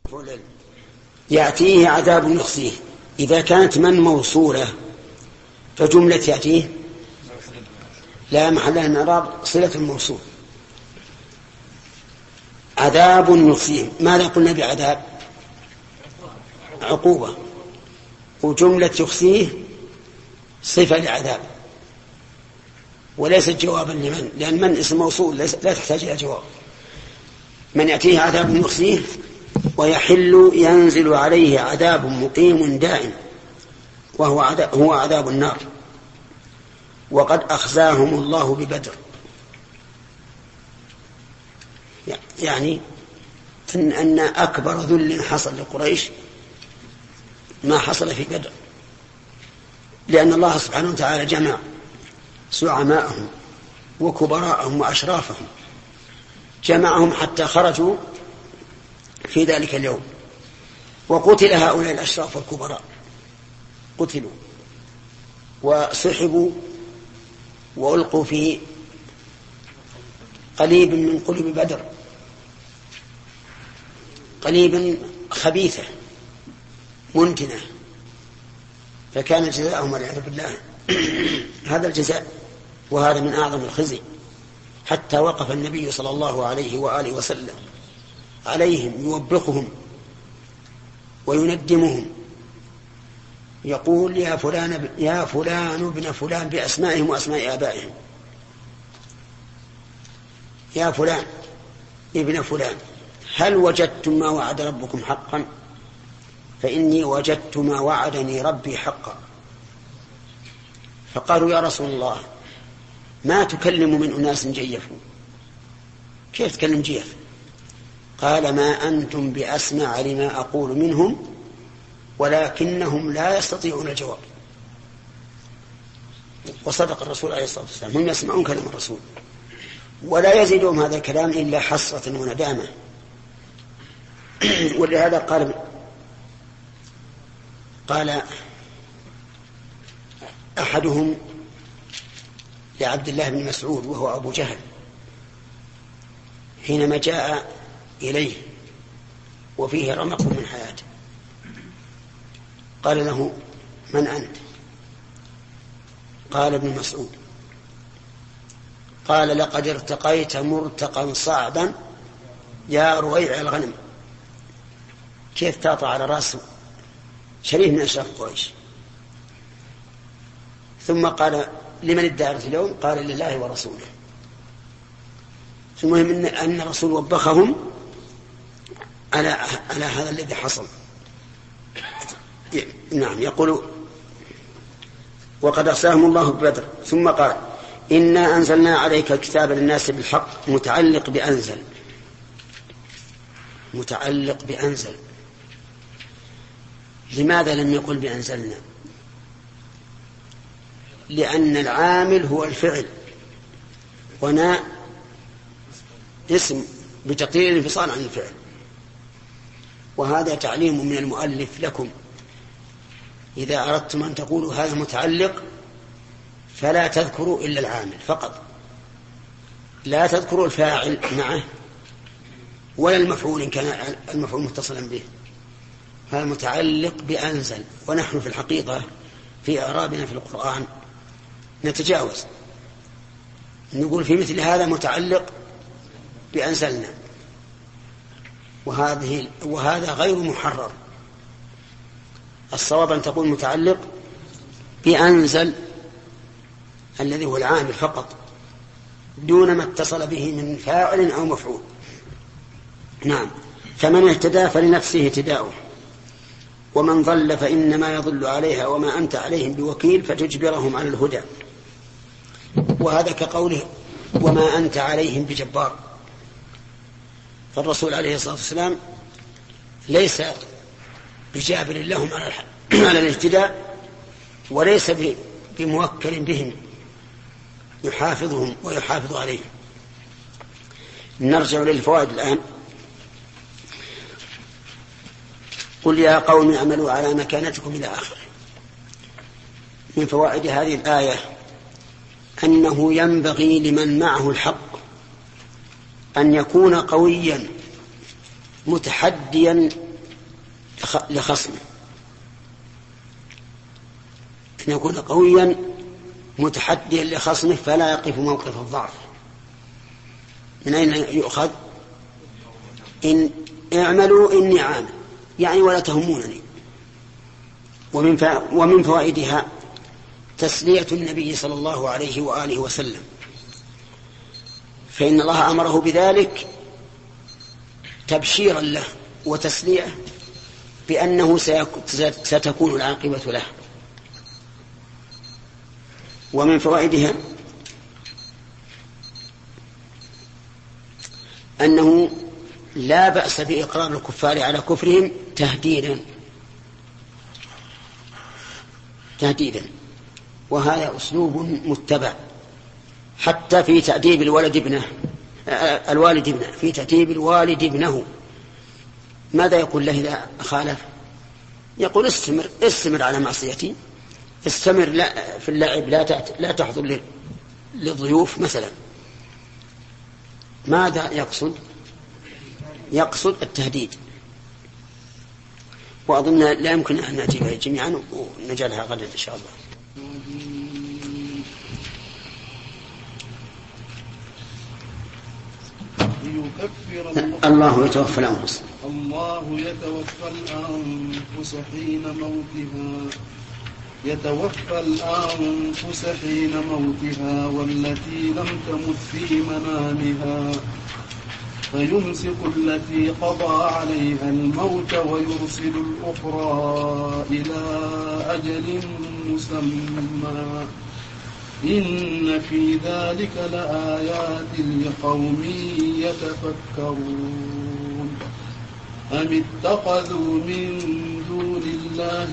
يأتيه عذاب يخزيه. إذا كانت من موصولة فجملة يأتيه لا محل لها من الإعراب، صلة الموصول. عذاب يخزيه، ماذا قلنا بعذاب؟ عقوبة. وجملة يخزيه صفة لعذاب وليست جوابا لمن، لأن من اسم موصول لا تحتاج إلى جواب. من يأتيه عذاب يخزيه ويحل ينزل عليه عذاب مقيم دائم هو عذاب النار. وقد أخزاهم الله ببدر، يعني أن أكبر ذل حصل لقريش ما حصل في بدر، لأن الله سبحانه وتعالى جمع زعماءهم وكبراءهم وأشرافهم، جمعهم حتى خرجوا في ذلك اليوم، وقتل هؤلاء الأشراف والكبراء، قتلوا وسحبوا وألقوا في قليب من قلوب بدر، قليبا خبيثة منتنة، فكان جزاءهم والعياذ بالله هذا الجزاء. وهذا من أعظم الخزي، حتى وقف النبي صلى الله عليه وآله وسلم عليهم يوبخهم ويندمهم، يقول يا فلان ابن فلان بأسمائهم وأسماء آبائهم، يا فلان ابن فلان هل وجدتم ما وعد ربكم حقا؟ فإني وجدت ما وعدني ربي حقا. فقالوا يا رسول الله ما تكلم من أناس جيفوا، كيف تكلم جيف؟ قال ما أنتم بأسمع لما أقول منهم ولكنهم لا يستطيعون الجواب. وصدق الرسول عليه الصلاة والسلام، هم يسمعون كلام الرسول ولا يزيدهم هذا الكلام إلا حسرة وندامة. ولهذا قال أحدهم لعبد الله بن مسعود وهو أبو جهل حينما جاء إليه وفيه رمق من حياته، قال له من أنت؟ قال ابن مسعود. قال لقد ارتقيت مرتقا صعدا يا رويع الغنم. كيف تعطى على رأسه شريف من أشراف قريش؟ ثم قال لمن الدائرة اليوم؟ قال لله ورسوله. المهم أن الرسول وبخهم على هذا الذي حصل. نعم، يقول وقد أخزاهم الله ببدر. ثم قال إنا أنزلنا عليك الكتاب للناس بالحق، متعلق بأنزل، متعلق بأنزل. لماذا لم يقل بأنزلنا؟ لأن العامل هو الفعل، ونا اسم بتقدير الانفصال عن الفعل. وهذا تعليم من المؤلف لكم، إذا أردتم أن تقولوا هذا متعلق فلا تذكروا إلا العامل فقط، لا تذكروا الفاعل معه ولا المفعول إن كان المفعول متصلا به. هذا متعلق بأنزل. ونحن في الحقيقة في إعرابنا في القرآن نتجاوز، نقول في مثل هذا متعلق بأنزلنا، وهذا غير محرر. الصواب أن تقول متعلق بأنزل الذي هو العامل فقط، دون ما اتصل به من فاعل أو مفعول. نعم. فمن اهتدى فلنفسه اهتداؤه، ومن ضل فإنما يضل عليها وما أنت عليهم بوكيل فتجبرهم على الهدى. وهذا كقوله وما أنت عليهم بجبار. فالرسول عليه الصلاة والسلام ليس بجابر لهم على الاهتداء، وليس بموكل بهم يحافظهم ويحافظ عليهم. نرجع للفوائد الآن. قل يا قوم اعملوا على مكانتكم إلى آخره. من فوائد هذه الآية أنه ينبغي لمن معه الحق أن يكون قويا متحديا لخصمه، أن يكون قويا متحديا لخصمه فلا يقف موقف الضعف. من أين يؤخذ؟ إن اعملوا إني عامل، يعني ولا تهمونني. ومن فوائدها تسلية النبي صلى الله عليه وآله وسلم، فإن الله أمره بذلك تبشيرا له وتسلية بأنه ستكون العاقبة له. ومن فوائدها أنه لا بأس بإقرار الكفار على كفرهم تهديدا، وهذا أسلوب متبع حتى في تأديب الوالد ابنه في تأديب الوالد ابنه. ماذا يقول له إذا خالف؟ يقول استمر على معصيتي، استمر في اللعب، لا تحضر للضيوف مثلا. ماذا يقصد التهديد. وأظن لا يمكن أن نأتي بها جميعا ونجعلها غدا إن شاء الله. الله يتوفى الأنفس حين موتها والتي لم تمت في منامها فيمسك التي قضى عليها الموت ويرسل الأخرى إلى أجل مسمى إن في ذلك لآيات لقوم يتفكرون أم اتخذوا من دون الله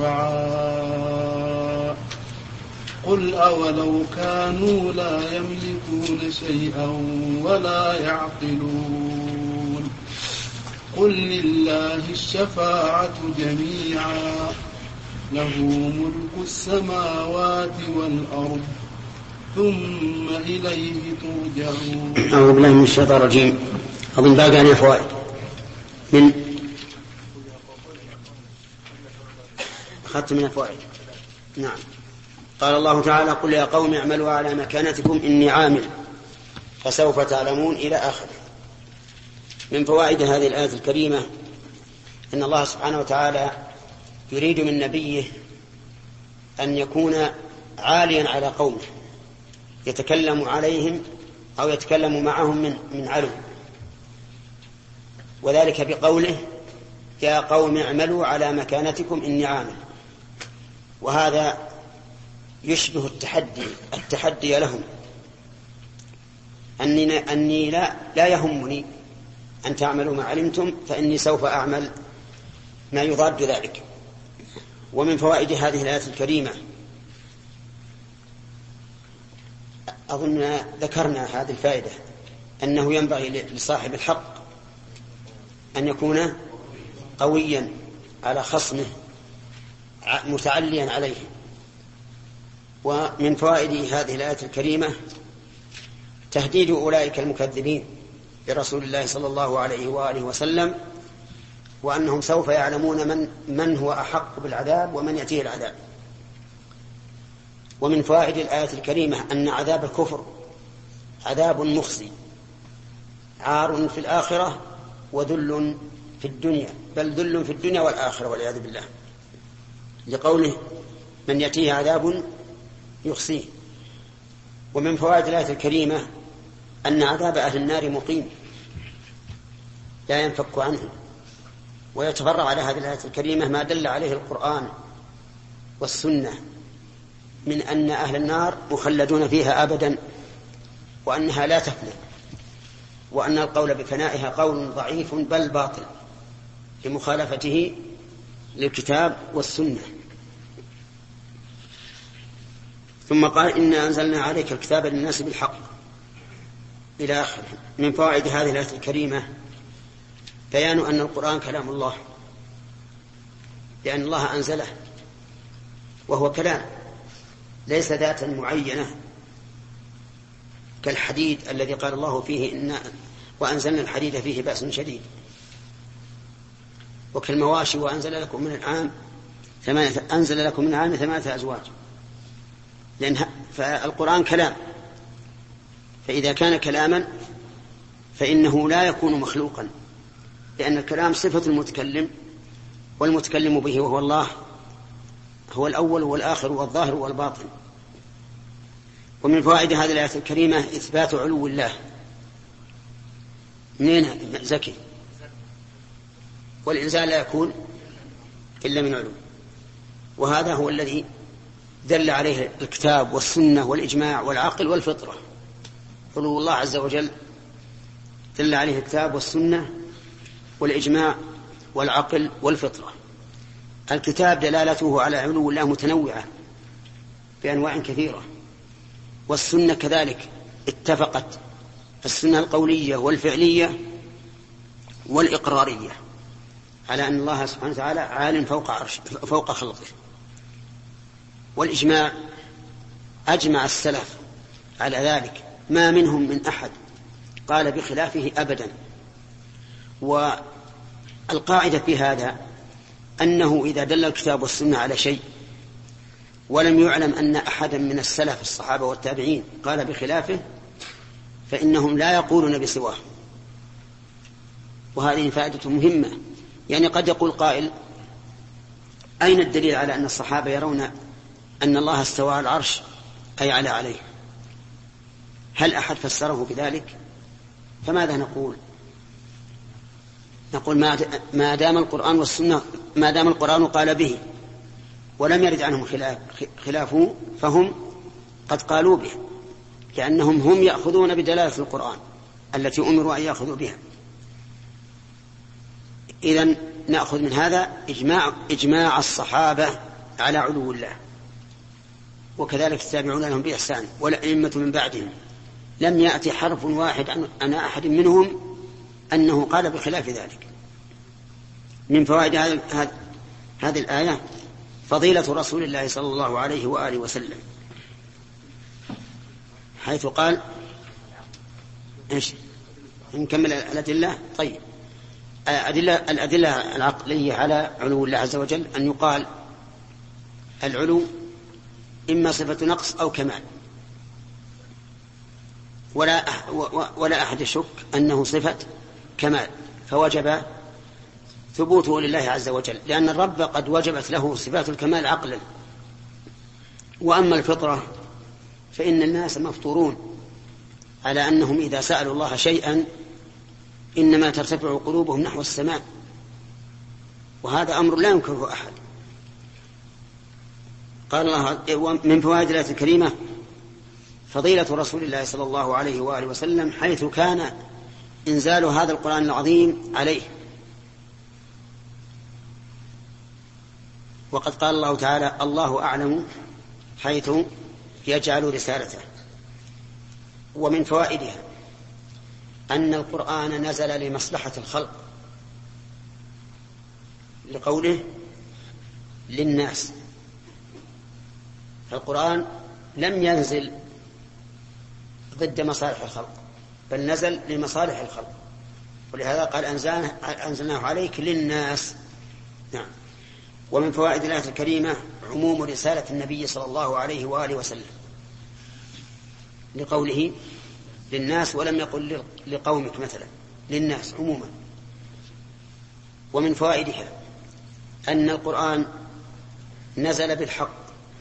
شفعاء قل أولو كانوا لا يملكون شيئا ولا يعقلون قل لله الشفاعة جميعا له ملك السماوات والأرض ثم إليه ترجعون. أعوذ بالله من الشيطان الرجيم. أظن باقي عليه فوائد. أخذت من الفوائد. نعم. قال الله تعالى قل يا قوم اعملوا على مكانتكم إني عامل فسوف تعلمون إلى آخره. من فوائد هذه الآية الكريمة أن الله سبحانه وتعالى يريد من نبيه أن يكون عاليا على قومه، يتكلم عليهم أو يتكلم معهم من علو، وذلك بقوله يا قوم اعملوا على مكانتكم إني عامل. وهذا يشبه التحدي لهم، أني لا يهمني أن تعملوا ما علمتم فإني سوف أعمل ما يضاد ذلك. ومن فوائد هذه الآية الكريمة أظن ذكرنا هذه الفائدة، أنه ينبغي لصاحب الحق أن يكون قويا على خصمه متعليا عليه. ومن فوائد هذه الآية الكريمة تهديد أولئك المكذبين برسول الله صلى الله عليه وآله وسلم، وأنهم سوف يعلمون من هو أحق بالعذاب ومن يأتيه العذاب. ومن فوائد الآية الكريمة أن عذاب الكفر عذاب مخزي، عار في الآخرة وذل في الدنيا، بل ذل في الدنيا والآخرة والعياذ بالله، لقوله من يأتيه عذاب يخزيه. ومن فوائد الآية الكريمة أن عذاب أهل النار مقيم لا ينفك عنه. ويتفرع على هذه الآية الكريمة ما دل عليه القرآن والسنة من أن أهل النار مخلدون فيها أبدا، وأنها لا تفنى، وأن القول بفنائها قول ضعيف بل باطل لمخالفته للكتاب والسنة. ثم قال إنا أنزلنا عليك الكتاب للناس بالحق إلى آخره. من فوائد هذه الآية الكريمة بيان أن القرآن كلام الله، لأن الله أنزله وهو كلام ليس ذاتا معينة كالحديد الذي قال الله فيه وأنزلنا الحديد فيه بأس شديد. وكالمواشي وأنزل لكم من العام ثمانية أزواج، لأن فالقرآن كلام، فإذا كان كلاما فإنه لا يكون مخلوقا، لأن الكلام صفة المتكلم، والمتكلم به وهو الله هو الأول والآخر والظاهر والباطن. ومن فوائد هذه الآية الكريمة إثبات علو الله. منين زكي؟ والإنزال لا يكون إلا من علو، وهذا هو الذي دل عليه الكتاب والسنة والإجماع والعقل والفطرة. علو الله عز وجل دل عليه الكتاب والسنة والإجماع والعقل والفطرة. الكتاب دلالته على علو الله متنوعة بأنواع كثيرة، والسنة كذلك اتفقت، السنة القولية والفعلية والإقرارية، على أن الله سبحانه وتعالى عال فوق خلقه. والإجماع أجمع السلف على ذلك، ما منهم من أحد قال بخلافه أبدا. والقاعدة في هذا أنه إذا دل الكتاب والسنة على شيء ولم يعلم أن أحدا من السلف الصحابة والتابعين قال بخلافه فإنهم لا يقولون بسواه. وهذه فائدة مهمة. يعني قد يقول قائل: أين الدليل على أن الصحابة يرون أن الله استوى على العرش أي عليه؟ هل أحد فسره بذلك؟ فماذا نقول؟ نقول ما دام القرآن والسنة، ما دام القرآن قال به ولم يرد عنهم خلافه فهم قد قالوا به، لأنهم هم يأخذون بدلالة القرآن التي أمروا أن يأخذوا بها. إذن نأخذ من هذا إجماع الصحابة على علو الله، وكذلك التابعون لهم بإحسان والأئمة من بعدهم. لم يأتي حرف واحد عن أحد منهم أنه قال بخلاف ذلك. من فوائد هذه الآية فضيلة رسول الله صلى الله عليه وآله وسلم، حيث قال إيش؟ نكمل الأدلة. طيب، الأدلة العقلية على علو الله عز وجل أن يقال العلو إما صفة نقص أو كمال، ولا أحد يشك أنه صفة كمال، فوجب ثبوته لله عز وجل، لأن الرب قد وجبت له صفات الكمال عقلا. وأما الفطرة فإن الناس مفطورون على أنهم إذا سألوا الله شيئا إنما ترتفع قلوبهم نحو السماء، وهذا أمر لا ينكره أحد. قال الله من فوائد الآية الكريمة فضيلة رسول الله صلى الله عليه وآله وسلم، حيث كان إنزال هذا القرآن العظيم عليه. وقد قال الله تعالى: الله أعلم حيث يجعل رسالته. ومن فوائدها أن القرآن نزل لمصلحة الخلق، لقوله للناس. فالقرآن لم ينزل ضد مصالح الخلق، بل نزل لمصالح الخلق، ولهذا قال أنزلناه عليك للناس. نعم. ومن فوائد الآية الكريمة عموم رسالة النبي صلى الله عليه وآله وسلم، لقوله للناس ولم يقل لقومك مثلا، للناس عموما. ومن فوائدها أن القرآن نزل بالحق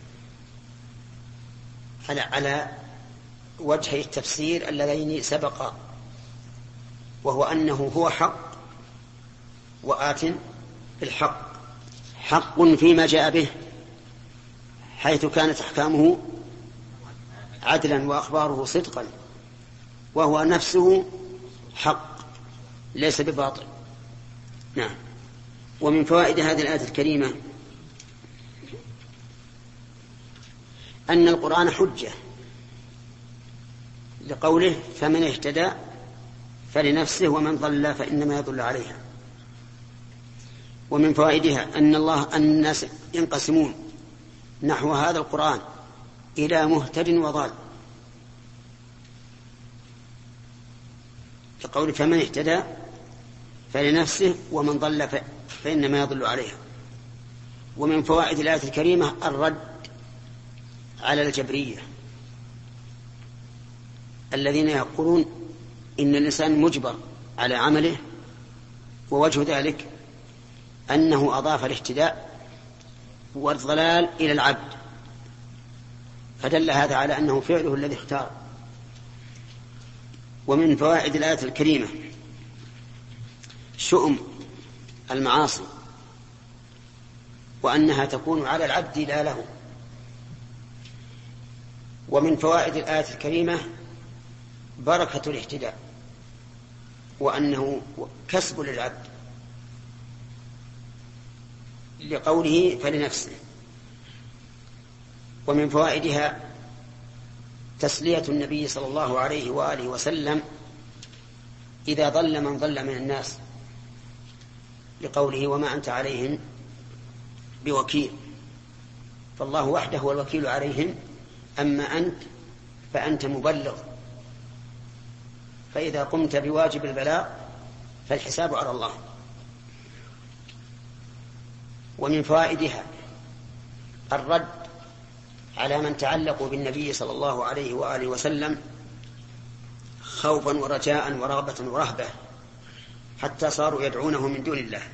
على وجه التفسير اللذين سبقا، وهو أنه هو حق وآت بالحق، حق فيما جاء به حيث كانت أحكامه عدلا وأخباره صدقا، وهو نفسه حق ليس بباطل. نعم. ومن فوائد هذه الآية الكريمة أن القرآن حجة، لقوله فمن اهتدى فلنفسه ومن ضل فإنما يضل عليها. ومن فوائدها أن الناس ينقسمون نحو هذا القرآن إلى مهتد وضال، لقوله فمن اهتدى فلنفسه ومن ضل فإنما يضل عليها. ومن فوائد الآية الكريمة الرد على الجبرية الذين يقولون إن الإنسان مجبر على عمله، ووجه ذلك أنه أضاف الاهتداء والضلال إلى العبد، فدل هذا على أنه فعله الذي اختار. ومن فوائد الآية الكريمة شؤم المعاصي، وأنها تكون على العبد لا له. ومن فوائد الآية الكريمة بركة الاهتداء، وأنه كسب للعبد لقوله فلنفسه. ومن فوائدها تسلية النبي صلى الله عليه وآله وسلم إذا ضل من ضل من الناس، لقوله وما أنت عليهم بوكيل، فالله وحده هو الوكيل عليهم، أما أنت فأنت مبلغ، فإذا قمت بواجب البلاغ فالحساب على الله. ومن فوائدها الرد على من تعلقوا بالنبي صلى الله عليه وآله وسلم خوفا ورجاء ورغبة ورهبة حتى صاروا يدعونه من دون الله،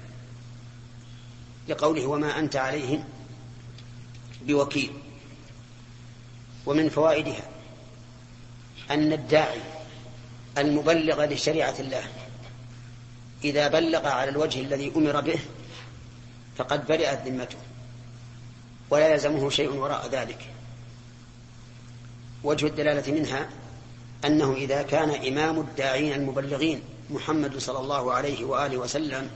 لقوله وما أنت عليهم بوكيل. ومن فوائدها أن الداعي المبلغ لشريعة الله إذا بلغ على الوجه الذي أمر به فقد برئت ذمته ولا يلزمه شيء وراء ذلك. وجه الدلالة منها أنه إذا كان إمام الداعين المبلغين محمد صلى الله عليه وآله وسلم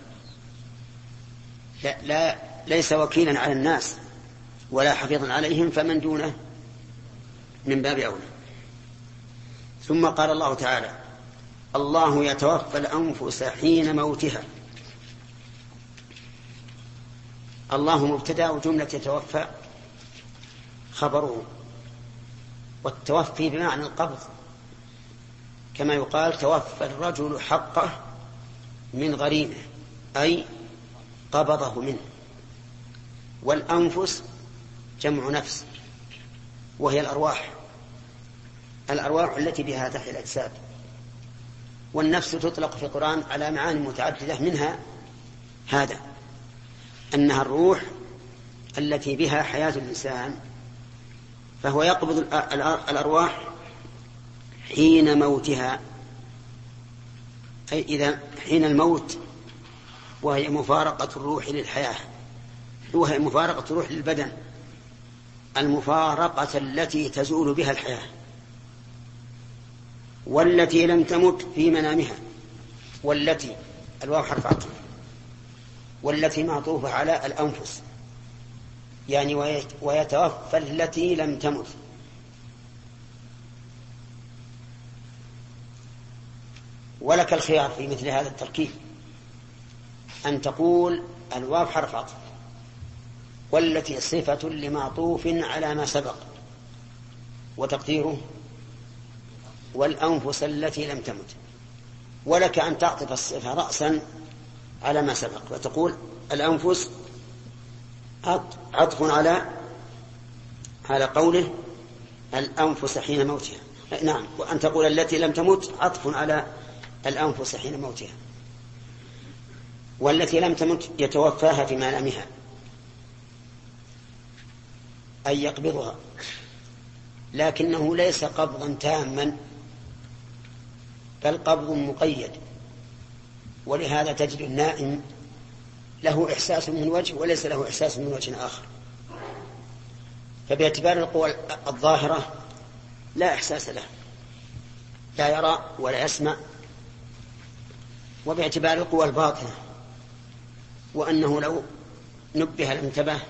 ليس وكيلا على الناس ولا حفيظا عليهم، فمن دونه من باب أولى. ثم قال الله تعالى الله يتوفى الأنفس حين موتها. الله مبتدأ وجملة يتوفى خبره، والتوفي بمعنى القبض، كما يقال توفى الرجل حقه من غريمه، أي قبضه منه. والأنفس جمع نفس، وهي الأرواح التي بها تحيا الأجساد. والنفس تطلق في القرآن على معاني متعددة، منها هذا أنها الروح التي بها حياة الإنسان، فهو يقبض الأرواح حين موتها، أي إذا حين الموت، وهي مفارقة الروح للحياة، وهي مفارقة الروح للبدن، المفارقة التي تزول بها الحياة. والتي لم تمت في منامها، والتي الواو حرف عطف، والتي معطوفة على الأنفس، يعني ويتوفى التي لم تمت. ولك الخيار في مثل هذا التركيب أن تقول الواو حرف عطف والتي صفة لمعطوف على ما سبق، وتقديره والأنفس التي لم تمت. ولك أن تعطف الصفة رأسا على ما سبق وتقول الأنفس عطف على قوله الأنفس حين موتها. نعم، وأن تقول التي لم تمت عطف على الأنفس حين موتها. والتي لم تمت يتوفاها في منامها، أي يقبضها، لكنه ليس قبضا تاما، بل قبض مقيد. ولهذا تجد النائم له إحساس من وجه وليس له إحساس من وجه آخر، فباعتبار القوى الظاهرة لا إحساس له، لا يرى ولا يسمع. وباعتبار القوى الباطنة، وأنه لو نبه الانتباه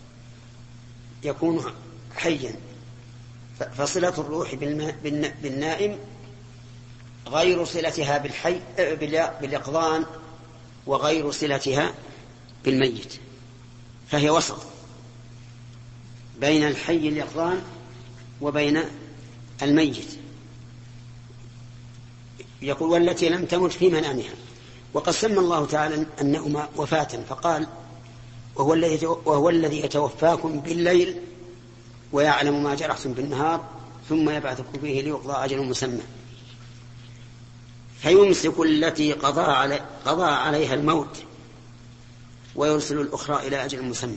يكون حيا. فصلة الروح بالنائم غير صلتها بالحي باليقظان، وغير صلتها بالميت، فهي وسط بين الحي اليقظان وبين الميت. يقول والتي لم تمت في منامها، وقد سمى الله تعالى النوم وفاة فقال وهو الذي يتوفاكم بالليل ويعلم ما جرحتم بالنهار ثم يبعثكم فيه ليقضى أجل مسمى. فيمسك التي قضى عليها الموت ويرسل الأخرى إلى أجل مسمى.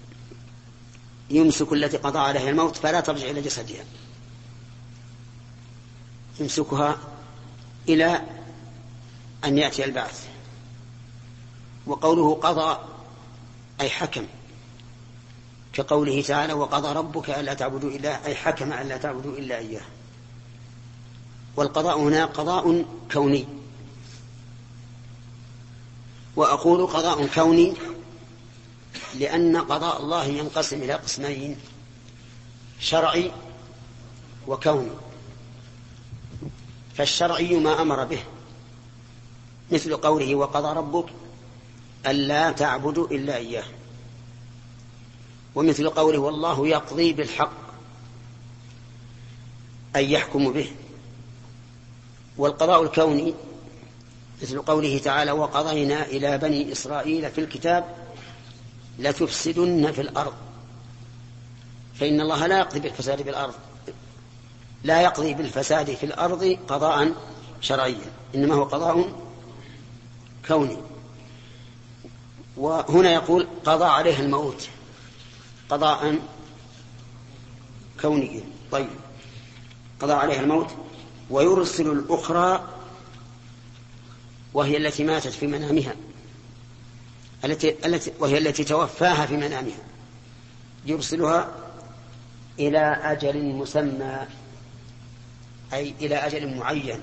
يمسك التي قضى عليها الموت فلا ترجع إلى جسدها، يمسكها إلى أن يأتي البعث. وقوله قضى أي حكم، كقوله تعالى وقضى ربك ألا تعبدوا إلا، أي حكم ألا تعبدوا إلا إياه. والقضاء هنا قضاء كوني. وأقول قضاء كوني لأن قضاء الله ينقسم إلى قسمين: شرعي وكوني. فالشرعي ما أمر به مثل قوله وقضى ربك ألا تعبدوا إلا إياه، ومثل قوله والله يقضي بالحق أي يحكم به. والقضاء الكوني مثل قوله تعالى وقضينا إلى بني إسرائيل في الكتاب لتفسدن في الأرض، فإن الله لا يقضي بالفساد في الأرض، لا يقضي بالفساد في الأرض قضاء شرعيا، إنما هو قضاء كوني. وهنا يقول قضى عليها الموت قضاء كونيا. طيب، قضى عليها الموت ويرسل الأخرى وهي التي ماتت في منامها، وهي التي توفاها في منامها، يرسلها إلى أجل مسمى، أي إلى أجل معين.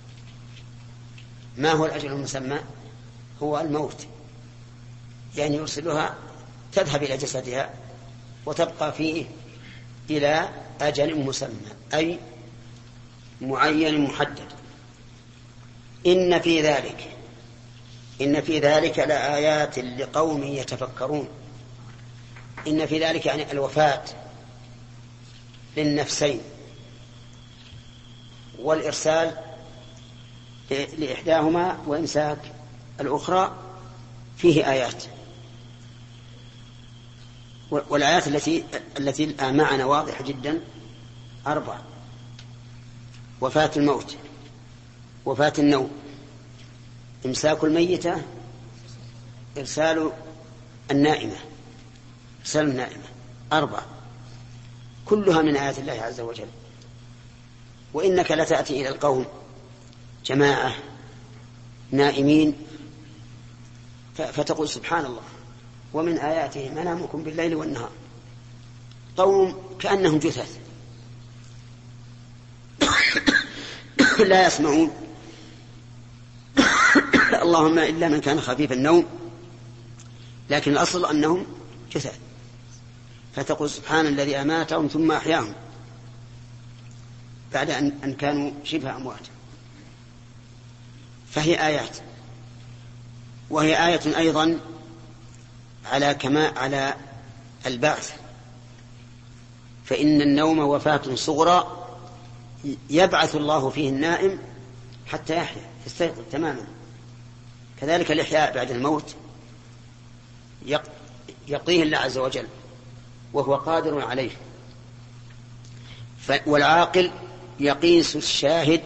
ما هو الأجل المسمى؟ هو الموت، يعني يرسلها تذهب إلى جسدها وتبقى فيه إلى أجل مسمى، أي معين محدد. إن في ذلك لآيات لقوم يتفكرون. إن في ذلك يعني الوفاة للنفسين والإرسال لإحداهما وإمساك الأخرى فيه آيات. والآيات التي الآن معنا واضحة جدا 4: وفاة الموت، وفاة النوم، إمساك الميتة، إرسال النائمة، 4 كلها من آيات الله عز وجل. وإنك لتأتي إلى القوم جماعة نائمين فتقول سبحان الله ومن آياته منامكم بالليل والنهار، قوم كأنهم جثث لا يسمعون اللهم إلا من كان خفيف النوم، لكن الأصل أنهم جثث، فتقول سبحان الذي أماتهم ثم أحياهم بعد أن كانوا شبه أموات. فهي آيات، وهي آية أيضا على البعث. فإن النوم وفاة صغرى يبعث الله فيه النائم حتى يحيا يستيقظ تماما. كذلك الإحياء بعد الموت يقضيه الله عز وجل وهو قادر عليه. والعاقل يقيس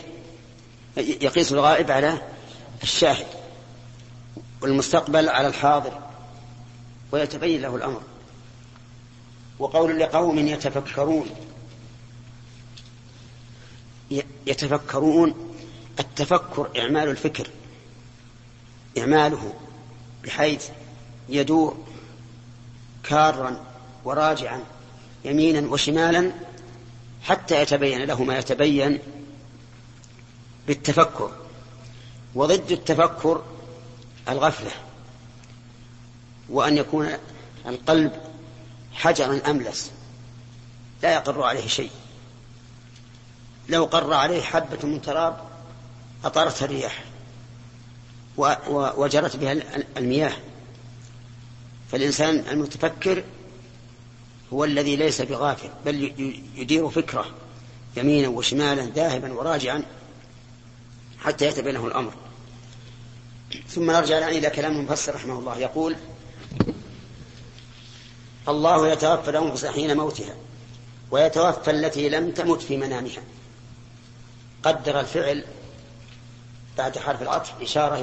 الغائب على الشاهد والمستقبل على الحاضر ويتبين له الأمر. وقول لقوم يتفكرون التفكر إعمال الفكر، إعماله بحيث يدور كارا وراجعا يمينا وشمالا حتى يتبين له ما يتبين بالتفكر. وضد التفكر الغفلة، وأن يكون القلب حجرا أملس لا يقر عليه شيء، لو قر عليه حبة من تراب أطارتها الرياح وجرت بها المياه. فالإنسان المتفكر هو الذي ليس بغافل، بل يدير فكره يمينا وشمالا ذاهبا وراجعا حتى يتبين له الأمر. ثم نرجع الآن إلى كلام المفسر رحمه الله. يقول: الله يتوفى الأنفس حين موتها ويتوفى التي لم تمت في منامها. قدر الفعل بعد حرف العطف إشارة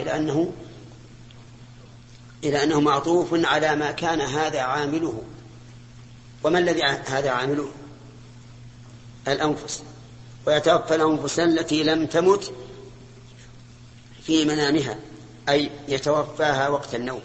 إلى أنه معطوف على ما كان هذا عامله. وما الذي هذا عامله؟ الأنفس. ويتوفى الأنفس التي لم تمت في منامها، أي يتوفاها وقت النوم.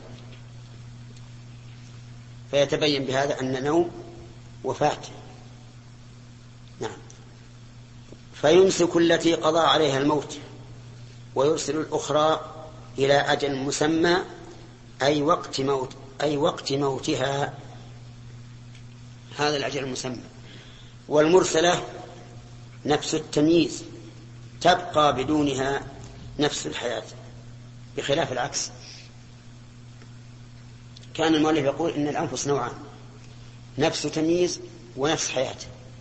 فيتبين بهذا أن النوم وفاة. نعم. فيمسك التي قضى عليها الموت ويرسل الأخرى إلى أجل مسمى، أي وقت موتها، هذا الأجل المسمى. والمرسلة نفس التمييز، تبقى بدونها نفس الحياة، بخلاف العكس. كان المؤلف يقول إن الأنفس نوعان: نفس تمييز ونفس حياة.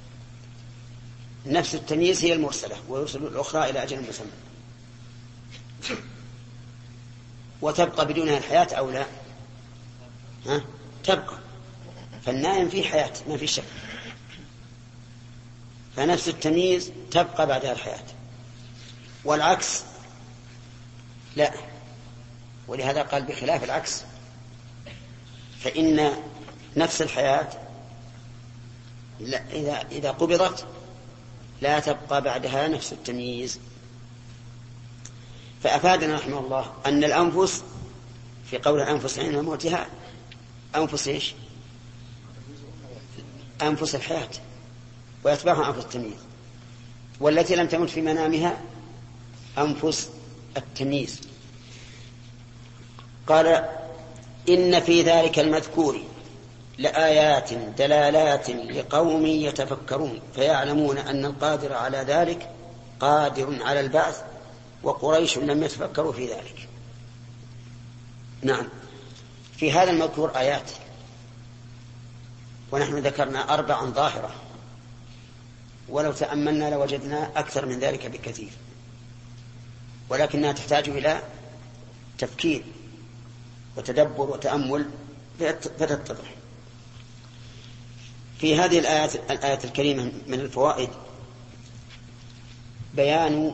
نفس التمييز هي المرسلة، ويرسل الأخرى إلى أجل مسمى. وتبقى بدونها الحياة أو لا؟ تبقى. فالنائم فيه حياة ما في شك. فنفس التمييز تبقى بعدها الحياة، والعكس لا. ولهذا قال بخلاف العكس، فإن نفس الحياة إذا قبضت لا تبقى بعدها نفس التمييز. فأفادنا رحمه الله أن الأنفس في قول الأنفس حين موتها أنفس إيش؟ أنفس الحياة، ويتبعها أنفس التمييز. والتي لم تمت في منامها أنفس التمييز. قال: إن في ذلك المذكور لآيات دلالات لقوم يتفكرون فيعلمون أن القادر على ذلك قادر على البعث، وقريش لم يتفكروا في ذلك. نعم، في هذا المذكور آيات، ونحن ذكرنا 4 ظاهرة، ولو تأملنا لوجدنا أكثر من ذلك بكثير، ولكنها تحتاج إلى تفكير وتدبر وتأمل فتتضح. في هذه الآية الكريمة من الفوائد بيان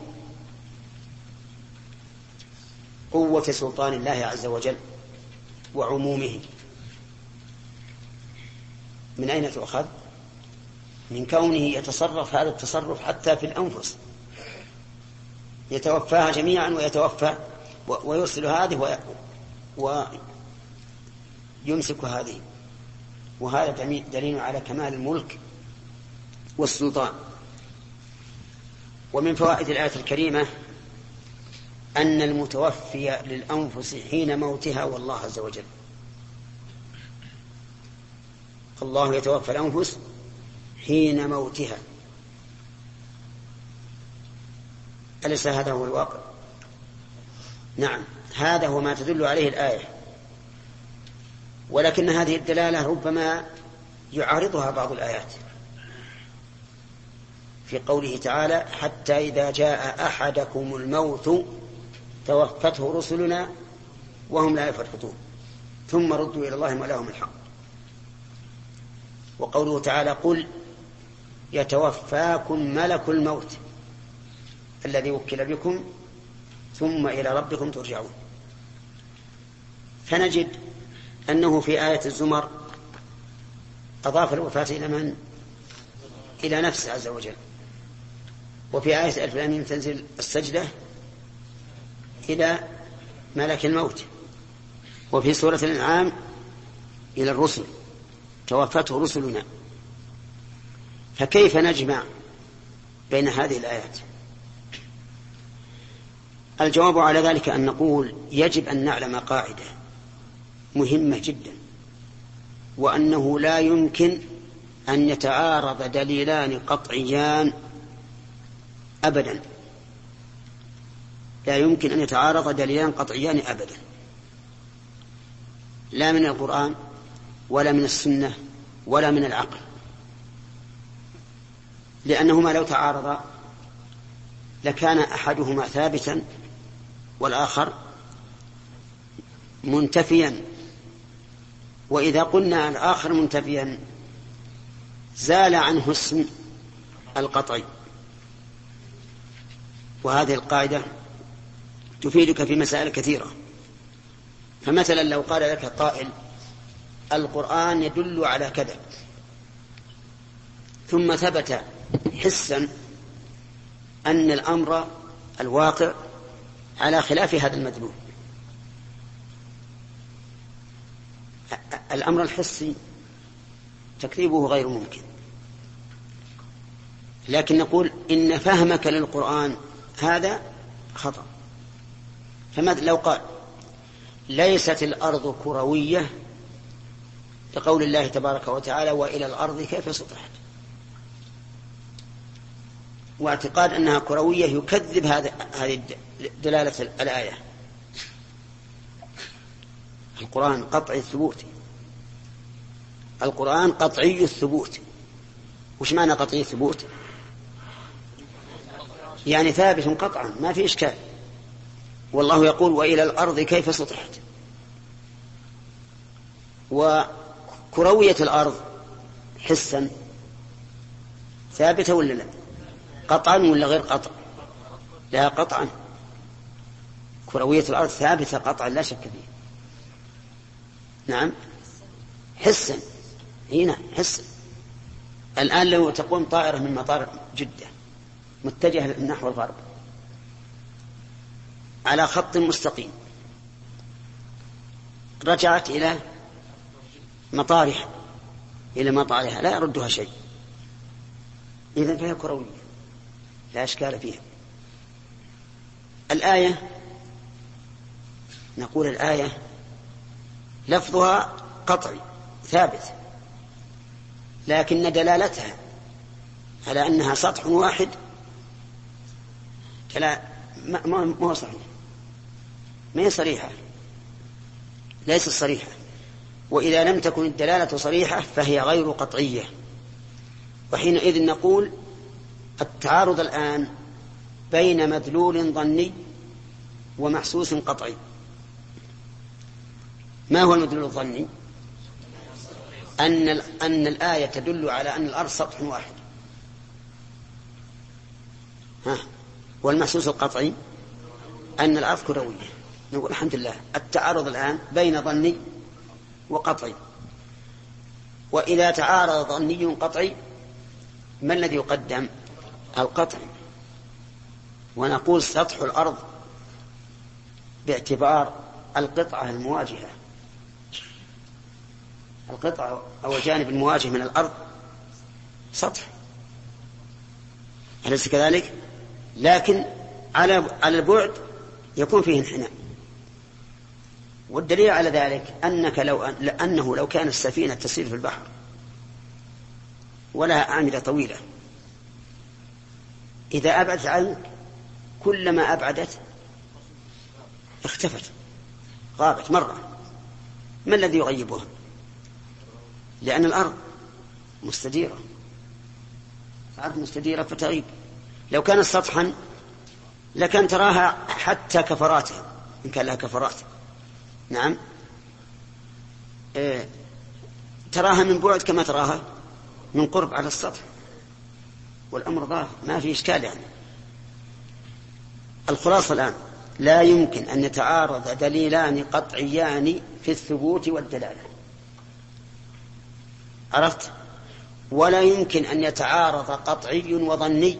قوة سلطان الله عز وجل وعمومه. من أين تؤخذ؟ من كونه يتصرف هذا التصرف حتى في الأنفس، يتوفاها جميعا ويتوفى ويرسل هذه ويمسك هذه. وهذا دليل على كمال الملك والسلطان. ومن فوائد الآية الكريمة أن المتوفي للأنفس حين موتها والله عز وجل. الله يتوفى الأنفس حين موتها، أليس هذا هو الواقع؟ نعم، هذا هو ما تدل عليه الآية. ولكن هذه الدلالة ربما يعارضها بعض الآيات في قوله تعالى: حتى إذا جاء أحدكم الموت توفته رسلنا وهم لا يفرطون ثم ردوا إلى الله مولاهم الحق. وقوله تعالى: قل يتوفاكم ملك الموت الذي وكل بكم ثم إلى ربكم ترجعون. فنجد أنه في آية الزمر أضاف الوفاة إلى من؟ إلى نفسه عز وجل. وفي آية ألف لام ميم تنزل السجدة إلى ملك الموت. وفي سورة الأنعام إلى الرسل توفته رسلنا. فكيف نجمع بين هذه الآيات؟ الجواب على ذلك أن نقول يجب أن نعلم قاعدة مهمة جدا، وأنه لا يمكن أن يتعارض دليلان قطعيان أبدا. لا يمكن أن يتعارض دليلان قطعيان أبدا، لا من القرآن ولا من السنة ولا من العقل، لأنهما لو تعارضا لكان أحدهما ثابتا والآخر منتفيا، وإذا قلنا الآخر منتفيا زال عنه اسم القطعي. وهذه القاعدة تفيدك في مسائل كثيرة. فمثلا لو قال لك قائل القرآن يدل على كذا، ثم ثبت حسا أن الأمر الواقع على خلاف هذا المدلول. الأمر الحسي تكذيبه غير ممكن، لكن نقول إن فهمك للقرآن هذا خطأ. فماذا لو قال ليست الأرض كروية لقول الله تبارك وتعالى وإلى الأرض كيف سطحت، واعتقاد أنها كروية يكذب هذه دلالة الآية. القرآن قطعي الثبوت، القرآن قطعي الثبوت. وش معنى قطعي الثبوت؟ يعني ثابت قطعا ما في إشكال. والله يقول وإلى الأرض كيف سطحت. وكروية الأرض حسا ثابتة ولا لا؟ قطعا ولا غير قطع؟ لا قطعا. كروية الأرض ثابتة قطعا لا شك فيه. نعم حسا. هنا حسا. الآن لو تقوم طائرة من مطار جدة متجهة نحو الغرب على خط مستقيم، رجعت إلى مطارها لا يردها شيء، إذن فهي كروية لا إشكال فيها. الآية نقول الآية لفظها قطعي ثابت، لكن دلالتها على أنها سطح واحد ما هو صحيح، ما هي صريحة، ليست صريحة. وإذا لم تكن الدلالة صريحة فهي غير قطعية، وحينئذ نقول التعارض الآن بين مدلول ظني ومحسوس قطعي. ما هو المدلول الظني؟ أن الآية تدل على أن الأرض سطح واحد. والمحسوس القطعي أن الأرض كروية. نقول الحمد لله التعارض الآن بين ظني وقطعي. وإذا تعارض ظني قطعي ما الذي يقدم؟ القطعي. ونقول سطح الأرض باعتبار القطعة المواجهة، القطعة أو الجانب المواجه من الأرض سطح، أليس كذلك؟ لكن على البعد يكون فيه انحناء. والدليل على ذلك أنه لو كانت السفينة تسير في البحر ولها أعمدة طويلة، إذا أبعدت عنك كلما أبعدت اختفت غابت مرة. ما الذي يغيبها؟ لأن الأرض مستديرة، الأرض مستديرة فتغيب. لو كانت سطحا لكن تراها حتى كفراتها إن كان لها كفرات. نعم تراها من بعد كما تراها من قرب على السطح، والأمر ظاهر ما في إشكال. يعني الخلاصة الآن لا يمكن أن يتعارض دليلان قطعيان في الثبوت والدلالة، عرفت؟ ولا يمكن أن يتعارض قطعي وظني.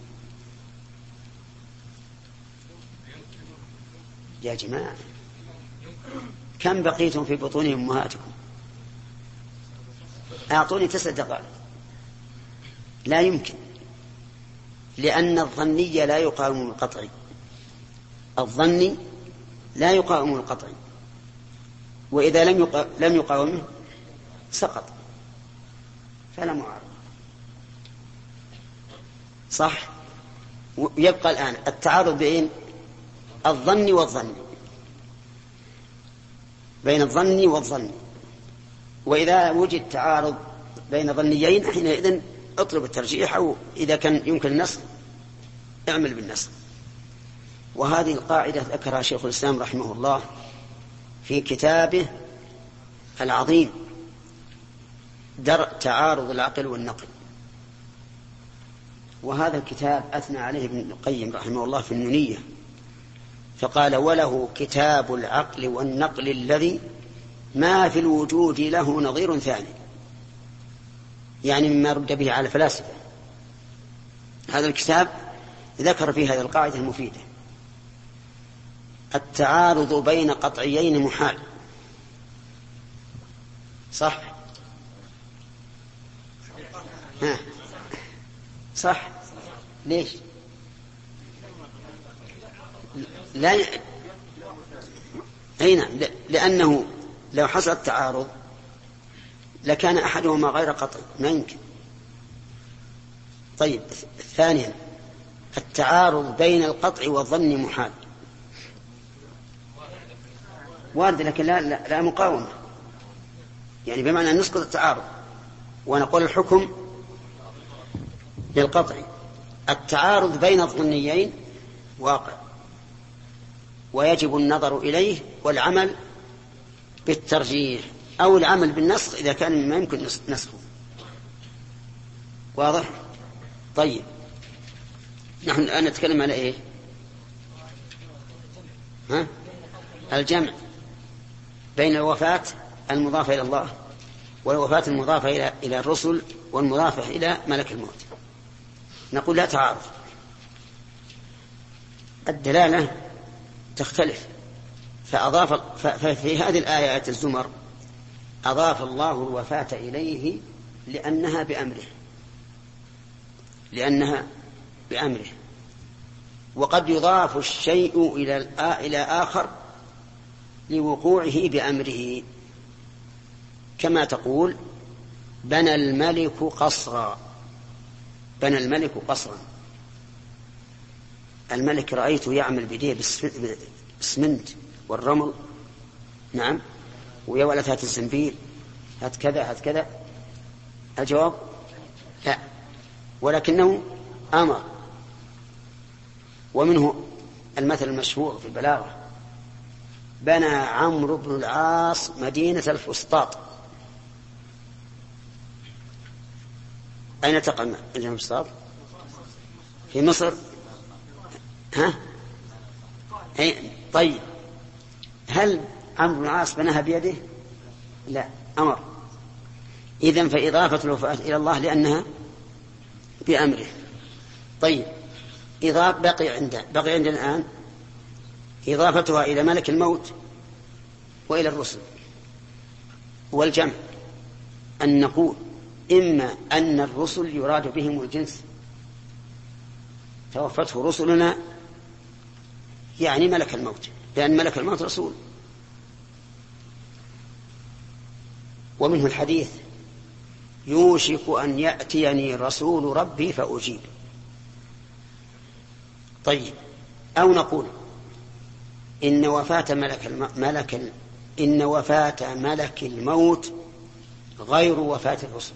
يا جماعة كم بقيتم في بطون أمهاتكم؟ أعطوني 9 دقائق. لا يمكن، لأن الظني لا يقاوم القطعي، الظني لا يقاوم القطعي، وإذا لم يقاومه سقط فلا معارضة. صح؟ يبقى الآن التعارض بين الظن والظن، بين الظن والظن. وإذا وجد تعارض بين ظنيين حينئذ اطلب الترجيح، أو إذا كان يمكن النص اعمل بالنص. وهذه القاعدة ذكرها شيخ الإسلام رحمه الله في كتابه العظيم درء تعارض العقل والنقل، وهذا الكتاب أثنى عليه ابن القيم رحمه الله في النونية، فقال: وله كتاب العقل والنقل الذي ما في الوجود له نظير ثاني، يعني مما رد به على الفلاسفة. هذا الكتاب ذكر فيه هذه القاعدة المفيدة: التعارض بين قطعيين محال. صح؟ ها. صح. ليش؟ لا أي نعم، لأنه لو حصل التعارض لكان أحدهما غير قطعي، ما يمكن. طيب، ثانيا التعارض بين القطع والظن محال، وارد لكن لا مقاومة، يعني بمعنى أن نسقط التعارض ونقول الحكم للقطع. التعارض بين الظنيين واقع، ويجب النظر إليه والعمل بالترجيح أو العمل بالنسخ إذا كان ما يمكن نسخه. واضح؟ طيب، نحن الآن نتكلم على إيه؟ الجمع بين الوفاة المضافة إلى الله والوفاة المضافة إلى الرسل والمضافة إلى ملك الموت. نقول لا تعارض، الدلالة تختلف. ففي هذه الآيات الزمر أضاف الله الوفاة إليه لأنها بأمره، وقد يضاف الشيء إلى آخر لوقوعه بأمره، كما تقول: بنى الملك قصرا. بنى الملك قصرا، الملك رأيته يعمل بيديه بالسمنت والرمل، نعم، ويا ولد هات الزنبيل، هات كذا هات كذا. الجواب لا، ولكنه أمر. ومنه المثل المشهور في البلاغة: بنى عمرو بن العاص مدينة الفسطاط. أين تقع مدينة الفسطاط؟ في مصر. طيب، هل عمرو بن العاص بناها بيده؟ لا، أمر. إذن فإضافة الوفاة إلى الله لأنها بأمره. طيب، بقي عندنا الآن إضافتها إلى ملك الموت وإلى الرسل، والجمع أن نقول: إما أن الرسل يراد بهم الجنس، توفته رسلنا يعني ملك الموت، لأن ملك الموت رسول. ومنه الحديث: يوشك أن يأتيني رسول ربي فأجيب. طيب، أو نقول: إن وفاة ملك الموت غير وفاة الرسل،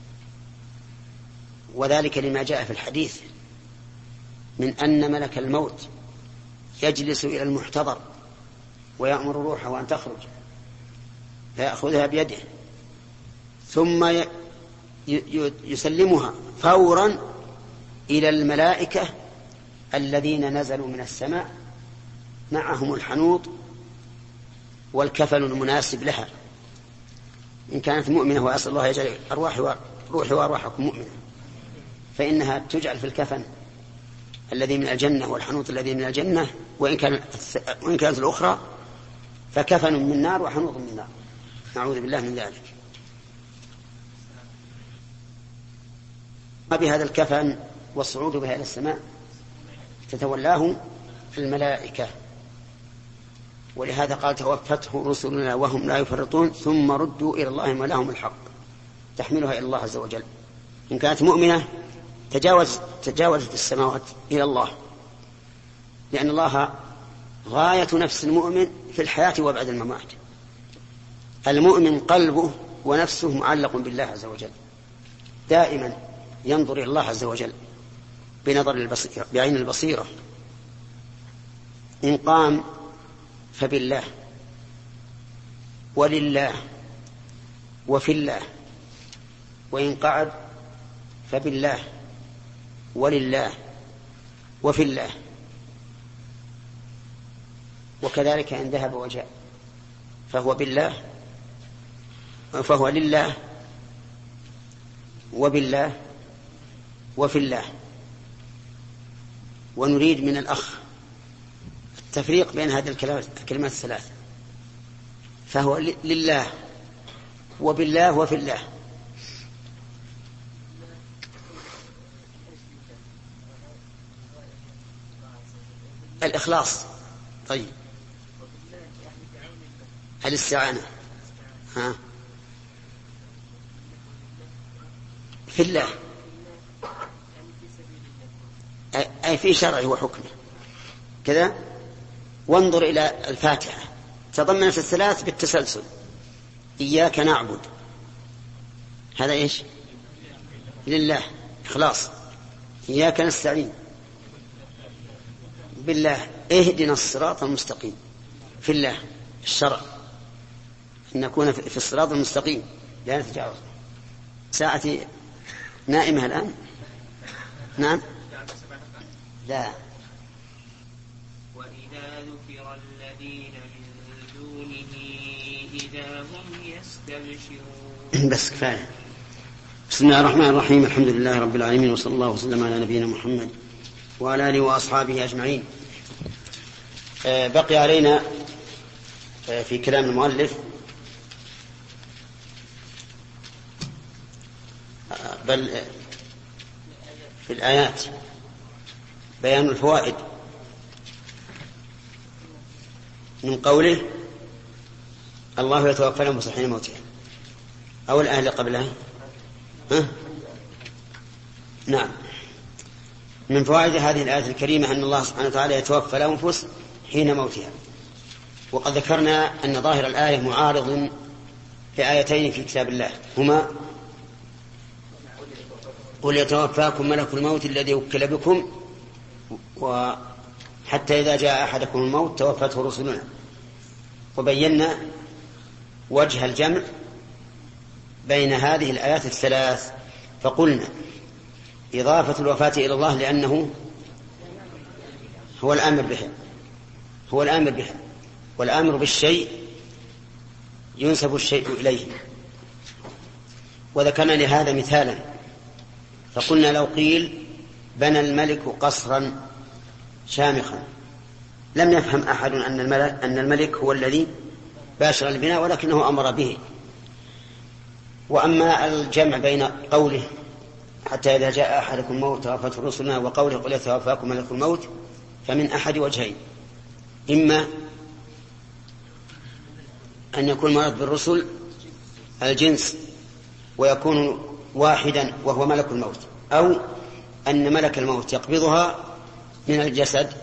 وذلك لما جاء في الحديث من أن ملك الموت يجلس إلى المحتضر ويأمر روحه أن تخرج فيأخذها بيده ثم يسلمها فورا إلى الملائكة الذين نزلوا من السماء معهم الحنوط والكفن المناسب لها إن كانت مؤمنة، وأسأل الله يجعل روحي وأرواحكم مؤمنة، فإنها تجعل في الكفن الذي من الجنة والحنوط الذي من الجنة، وإن كانت الأخرى فكفن من نار وحنوط من نار، نعوذ بالله من ذلك. بهذا الكفن والصعود بها إلى السماء تتولاه الملائكة، ولهذا قال: توفته رسلنا وهم لا يفرطون ثم ردوا إلى الله ولهم الحق، تحملها إلى الله عز وجل. إن كانت مؤمنة تجاوزت السماوات إلى الله، لأن الله غاية نفس المؤمن في الحياة وبعد الممات. المؤمن قلبه ونفسه معلق بالله عز وجل، دائما ينظر إلى الله عز وجل بعين البصيرة. إن قام فبالله، ولله وفي الله، وإن قعد فبالله ولله وفي الله، وكذلك إن ذهب وجاء فهو بالله، فهو لله وبالله وفي الله. ونريد من الأخ التفريق بين هذه الكلمات الثلاث، فهو لله وبالله وفي الله. الإخلاص. طيب الاستعانة في الله، أي في شرعه وحكمه كذا. وانظر إلى الفاتحة، تضمنت الثلاث بالتسلسل. إياك نعبد، هذا إيش؟ لله إخلاص. إياك نستعين، بالله. اهدنا الصراط المستقيم، في الله الشرع، أن نكون في الصراط المستقيم لا نتجاوز. ساعتي نائمة الآن. نعم لا. وإذا ذكر الذين من دونه إذا هم يستبشرون. بس كفاية. بسم الله الرحمن الرحيم. الحمد لله رب العالمين، وصلى الله وسلم على نبينا محمد وعلى آله وأصحابه أجمعين. بقي علينا في كلام المؤلف بل في الآيات بيان الفوائد من قوله الله يتوفى الأنفس حين موتها، أو الآية اللي قبلها. نعم. من فوائد هذه الآية الكريمة أن الله سبحانه وتعالى يتوفى الأنفس حين موتها. وقد ذكرنا أن ظاهر الآية معارض لآيتين في كتاب الله، هما قل يتوفاكم ملك الموت الذي وكل بكم، وحتى إذا جاء أحدكم الموت توفته رسلنا. وبينا وجه الجمع بين هذه الآيات الثلاث، فقلنا إضافة الوفاة إلى الله لأنه هو الآمر بها، والآمر بالشيء ينسب الشيء إليه. وذكرنا لهذا مثالا، فقلنا لو قيل بنى الملك قصرا شامخا لم يفهم أحد أن الملك هو الذي باشر البناء، ولكنه أمر به. وأما الجمع بين قوله حتى إذا جاء أحدكم الموت توفته رسلنا وقوله قل يتوفاكم ملك الموت فمن أحد وجهين: إما أن يكون مراد بالرسل الجنس ويكون واحدا وهو ملك الموت، أو أن ملك الموت يقبضها من الجسد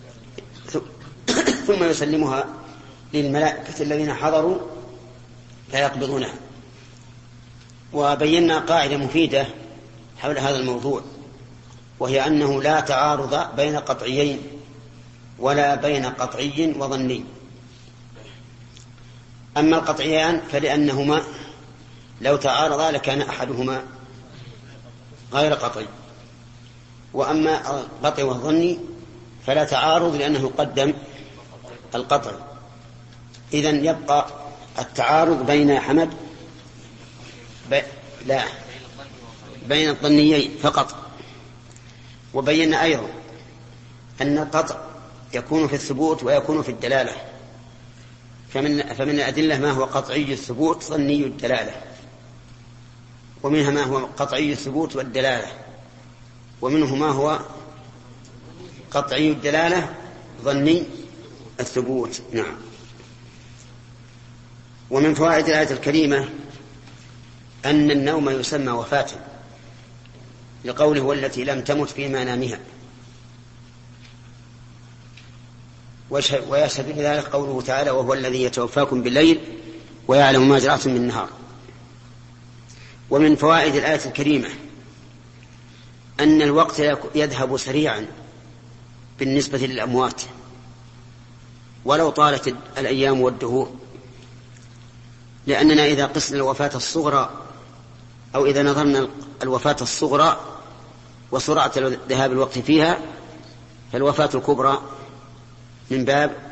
ثم يسلمها للملائكة الذين حضروا فيقبضونها. وبينا قاعدة مفيدة حول هذا الموضوع، وهي أنه لا تعارض بين قطعيين ولا بين قطعي وظني. أما القطعيان فلأنهما لو تعارضا لكان أحدهما غير قطعي، وأما القطعي والظني فلا تعارض لأنه قدم القطعي. إذن يبقى التعارض بين حمد بين الظنيين فقط. وبينا أيضا أن القطع يكون في الثبوت ويكون في الدلالة، فمن الأدلة ما هو قطعي الثبوت ظني الدلالة، ومنها ما هو قطعي الثبوت والدلالة، ومنه ما هو قطعي الدلالة ظني الثبوت. نعم. ومن فوائد الآية الكريمة أن النوم يسمى وفاة، لقوله والتي لم تمت في منامها، ويشهد لذلك قوله تعالى وهو الذي يتوفاكم بالليل ويعلم ما جرحتم من النهار. ومن فوائد الآية الكريمة أن الوقت يذهب سريعا بالنسبة للأموات ولو طالت الأيام والدهور، لأننا إذا قسنا الوفاة الصغرى أو إذا نظرنا الوفاة الصغرى وسرعة ذهاب الوقت فيها، فالوفاة الكبرى من باب